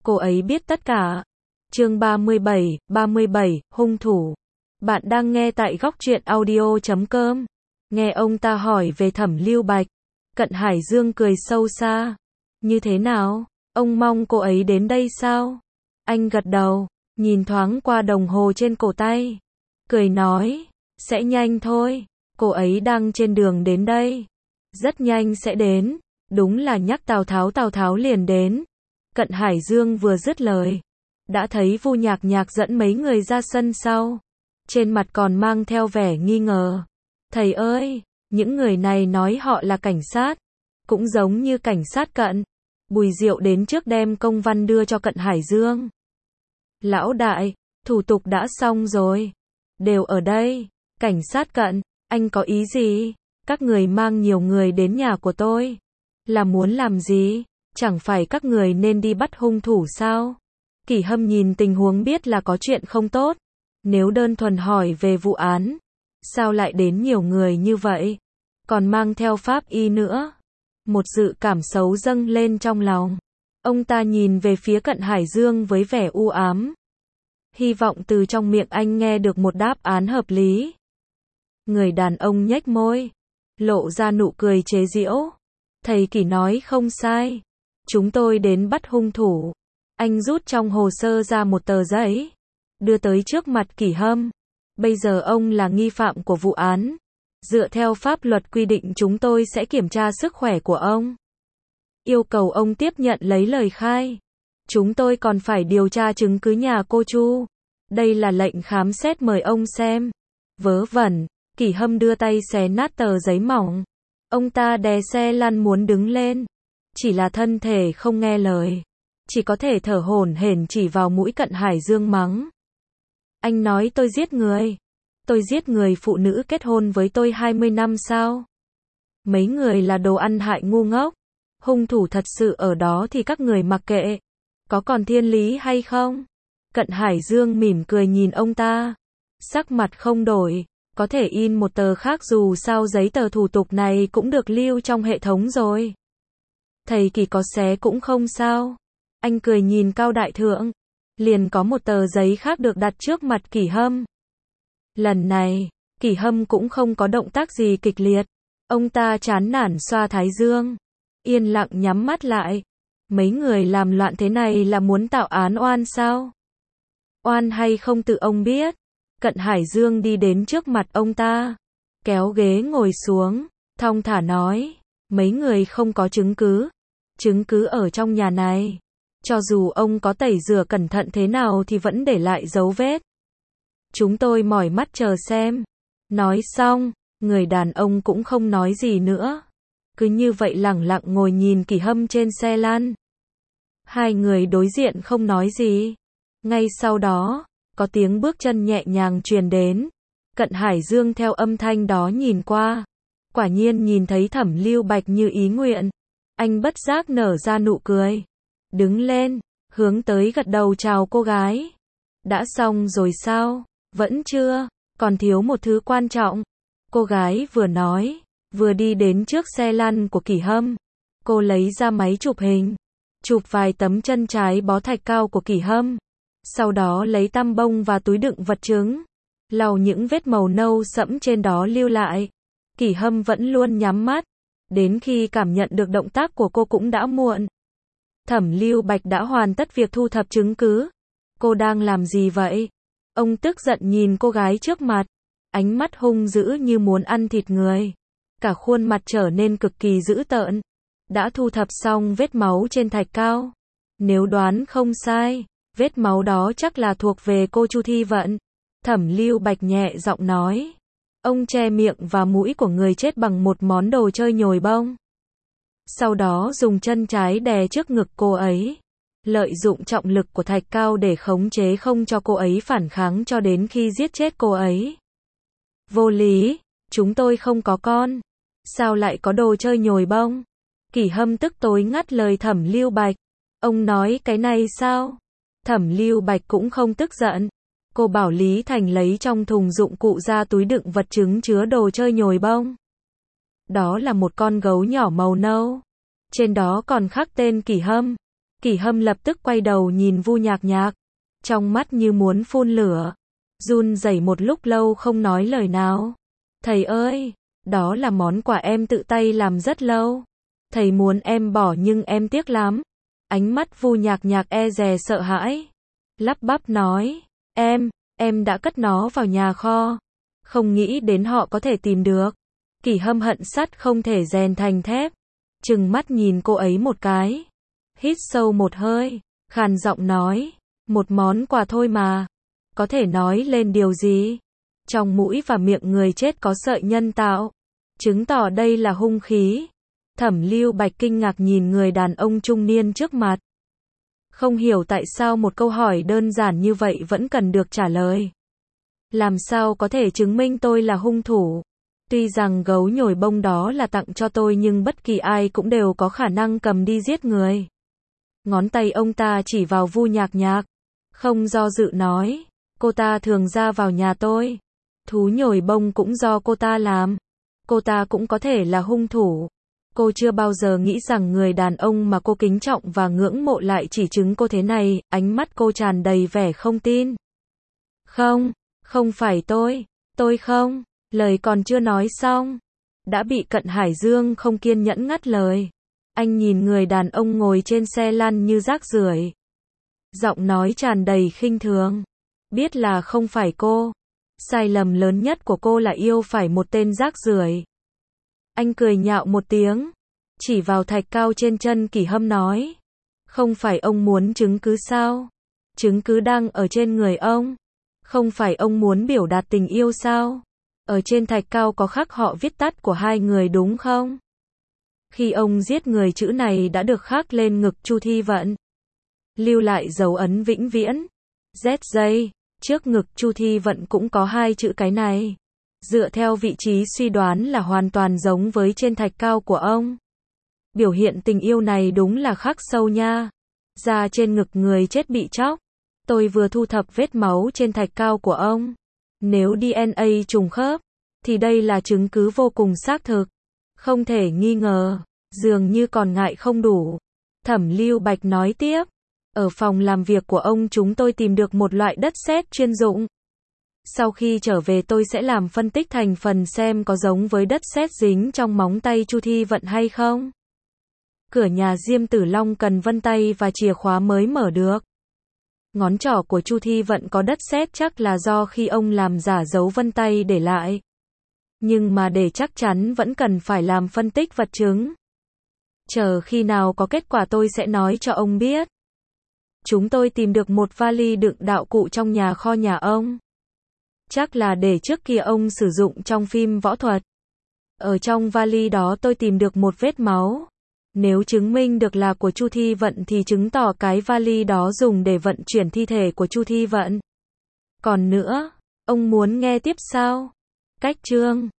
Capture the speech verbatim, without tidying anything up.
cô ấy biết tất cả. Chương ba mươi bảy, ba mươi bảy, hung thủ. Bạn đang nghe tại góc truyện audio chấm com. Nghe ông ta hỏi về Thẩm Lưu Bạch, Cận Hải Dương cười sâu xa. Như thế nào? Ông mong cô ấy đến đây sao? Anh gật đầu, nhìn thoáng qua đồng hồ trên cổ tay. Cười nói, sẽ nhanh thôi, cô ấy đang trên đường đến đây. Rất nhanh sẽ đến, đúng là nhắc Tào Tháo Tào Tháo liền đến. Cận Hải Dương vừa dứt lời, đã thấy Vu Nhạc Nhạc dẫn mấy người ra sân sau. Trên mặt còn mang theo vẻ nghi ngờ. Thầy ơi, những người này nói họ là cảnh sát, cũng giống như cảnh sát Cận. Bùi Diệu đến trước đem công văn đưa cho Cận Hải Dương. Lão đại, thủ tục đã xong rồi. Đều ở đây. Cảnh sát Cận, anh có ý gì? Các người mang nhiều người đến nhà của tôi. Là muốn làm gì? Chẳng phải các người nên đi bắt hung thủ sao? Kỷ Hâm nhìn tình huống biết là có chuyện không tốt. Nếu đơn thuần hỏi về vụ án, sao lại đến nhiều người như vậy? Còn mang theo pháp y nữa. Một dự cảm xấu dâng lên trong lòng. Ông ta nhìn về phía Cận Hải Dương với vẻ u ám. Hy vọng từ trong miệng anh nghe được một đáp án hợp lý. Người đàn ông nhếch môi, lộ ra nụ cười chế giễu. Thầy Kỷ nói không sai. Chúng tôi đến bắt hung thủ. Anh rút trong hồ sơ ra một tờ giấy, đưa tới trước mặt Kỷ Hâm. Bây giờ ông là nghi phạm của vụ án. Dựa theo pháp luật quy định chúng tôi sẽ kiểm tra sức khỏe của ông. Yêu cầu ông tiếp nhận lấy lời khai. Chúng tôi còn phải điều tra chứng cứ nhà cô Chu. Đây là lệnh khám xét mời ông xem. Vớ vẩn, Kỷ Hâm đưa tay xé nát tờ giấy mỏng. Ông ta đè xe lăn muốn đứng lên. Chỉ là thân thể không nghe lời. Chỉ có thể thở hổn hển chỉ vào mũi Cận Hải Dương mắng. Anh nói tôi giết người. Tôi giết người phụ nữ kết hôn với tôi hai mươi năm sao? Mấy người là đồ ăn hại ngu ngốc. Hung thủ thật sự ở đó thì các người mặc kệ. Có còn thiên lý hay không? Cận Hải Dương mỉm cười nhìn ông ta. Sắc mặt không đổi. Có thể in một tờ khác dù sao giấy tờ thủ tục này cũng được lưu trong hệ thống rồi. Thầy Kỷ có xé cũng không sao. Anh cười nhìn Cao Đại Thượng. Liền có một tờ giấy khác được đặt trước mặt Kỷ Hâm. Lần này, Kỷ Hâm cũng không có động tác gì kịch liệt. Ông ta chán nản xoa thái dương. Yên lặng nhắm mắt lại. Mấy người làm loạn thế này là muốn tạo án oan sao? Oan hay không tự ông biết. Cận Hải Dương đi đến trước mặt ông ta. Kéo ghế ngồi xuống. Thong thả nói. Mấy người không có chứng cứ. Chứng cứ ở trong nhà này. Cho dù ông có tẩy rửa cẩn thận thế nào thì vẫn để lại dấu vết. Chúng tôi mỏi mắt chờ xem. Nói xong, người đàn ông cũng không nói gì nữa. Cứ như vậy lẳng lặng ngồi nhìn Kỷ Hâm trên xe lăn. Hai người đối diện không nói gì. Ngay sau đó, có tiếng bước chân nhẹ nhàng truyền đến. Cận Hải Dương theo âm thanh đó nhìn qua. Quả nhiên nhìn thấy Thẩm Lưu Bạch như ý nguyện. Anh bất giác nở ra nụ cười. Đứng lên, hướng tới gật đầu chào cô gái. Đã xong rồi sao? Vẫn chưa, còn thiếu một thứ quan trọng. Cô gái vừa nói, vừa đi đến trước xe lăn của Kỷ Hâm. Cô lấy ra máy chụp hình, chụp vài tấm chân trái bó thạch cao của Kỷ Hâm. Sau đó lấy tăm bông và túi đựng vật chứng, lau những vết màu nâu sẫm trên đó lưu lại. Kỷ Hâm vẫn luôn nhắm mắt, đến khi cảm nhận được động tác của cô cũng đã muộn. Thẩm Lưu Bạch đã hoàn tất việc thu thập chứng cứ. Cô đang làm gì vậy? Ông tức giận nhìn cô gái trước mặt, ánh mắt hung dữ như muốn ăn thịt người. Cả khuôn mặt trở nên cực kỳ dữ tợn. Đã thu thập xong vết máu trên thạch cao. Nếu đoán không sai, vết máu đó chắc là thuộc về cô Chu Thi Vận. Thẩm Lưu Bạch nhẹ giọng nói. Ông che miệng và mũi của người chết bằng một món đồ chơi nhồi bông. Sau đó dùng chân trái đè trước ngực cô ấy. Lợi dụng trọng lực của thạch cao để khống chế không cho cô ấy phản kháng cho đến khi giết chết cô ấy. Vô lý, chúng tôi không có con. Sao lại có đồ chơi nhồi bông? Kỷ Hâm tức tối ngắt lời Thẩm Lưu Bạch. Ông nói cái này sao? Thẩm Lưu Bạch cũng không tức giận. Cô bảo Lý Thành lấy trong thùng dụng cụ ra túi đựng vật chứng chứa đồ chơi nhồi bông. Đó là một con gấu nhỏ màu nâu. Trên đó còn khắc tên Kỷ Hâm. Kỷ Hâm lập tức quay đầu nhìn Vu Nhạc Nhạc, trong mắt như muốn phun lửa, run rẩy một lúc lâu không nói lời nào. Thầy ơi, đó là món quà em tự tay làm rất lâu. Thầy muốn em bỏ nhưng em tiếc lắm. Ánh mắt Vu Nhạc Nhạc e dè sợ hãi, lắp bắp nói, em, em đã cất nó vào nhà kho. Không nghĩ đến họ có thể tìm được. Kỷ Hâm hận sắt không thể rèn thành thép, trừng mắt nhìn cô ấy một cái, hít sâu một hơi, khàn giọng nói, một món quà thôi mà, có thể nói lên điều gì? Trong mũi và miệng người chết có sợi nhân tạo, chứng tỏ đây là hung khí. Thẩm Lưu Bạch kinh ngạc nhìn người đàn ông trung niên trước mặt. Không hiểu tại sao một câu hỏi đơn giản như vậy vẫn cần được trả lời. Làm sao có thể chứng minh tôi là hung thủ? Tuy rằng gấu nhồi bông đó là tặng cho tôi nhưng bất kỳ ai cũng đều có khả năng cầm đi giết người. Ngón tay ông ta chỉ vào Vu Nhạc Nhạc, không do dự nói, cô ta thường ra vào nhà tôi. Thú nhồi bông cũng do cô ta làm. Cô ta cũng có thể là hung thủ. Cô chưa bao giờ nghĩ rằng người đàn ông mà cô kính trọng và ngưỡng mộ lại chỉ trứng cô thế này, ánh mắt cô tràn đầy vẻ không tin. Không, không phải tôi, tôi không, lời còn chưa nói xong, đã bị Cận Hải Dương không kiên nhẫn ngắt lời. Anh nhìn người đàn ông ngồi trên xe lăn như rác rưởi, giọng nói tràn đầy khinh thường, biết là không phải cô, sai lầm lớn nhất của cô là yêu phải một tên rác rưởi. Anh cười nhạo một tiếng, chỉ vào thạch cao trên chân Kỷ Hâm nói, không phải ông muốn chứng cứ sao? Chứng cứ đang ở trên người ông. Không phải ông muốn biểu đạt tình yêu sao? Ở trên thạch cao có khắc họ viết tắt của hai người đúng không? Khi ông giết người chữ này đã được khắc lên ngực Chu Thi Vận, lưu lại dấu ấn vĩnh viễn. Z J, trước ngực Chu Thi Vận cũng có hai chữ cái này. Dựa theo vị trí suy đoán là hoàn toàn giống với trên thạch cao của ông. Biểu hiện tình yêu này đúng là khắc sâu nha. Da trên ngực người chết bị chóc. Tôi vừa thu thập vết máu trên thạch cao của ông. Nếu đê en a trùng khớp, thì đây là chứng cứ vô cùng xác thực. Không thể nghi ngờ, dường như còn ngại không đủ. Thẩm Lưu Bạch nói tiếp, ở phòng làm việc của ông chúng tôi tìm được một loại đất sét chuyên dụng. Sau khi trở về tôi sẽ làm phân tích thành phần xem có giống với đất sét dính trong móng tay Chu Thi Vận hay không. Cửa nhà Diêm Tử Long cần vân tay và chìa khóa mới mở được. Ngón trỏ của Chu Thi Vận có đất sét chắc là do khi ông làm giả dấu vân tay để lại. Nhưng mà để chắc chắn vẫn cần phải làm phân tích vật chứng. Chờ khi nào có kết quả tôi sẽ nói cho ông biết. Chúng tôi tìm được một vali đựng đạo cụ trong nhà kho nhà ông. Chắc là để trước kia ông sử dụng trong phim võ thuật. Ở trong vali đó tôi tìm được một vết máu. Nếu chứng minh được là của Chu Thi Vận thì chứng tỏ cái vali đó dùng để vận chuyển thi thể của Chu Thi Vận. Còn nữa, ông muốn nghe tiếp sao? Cách chương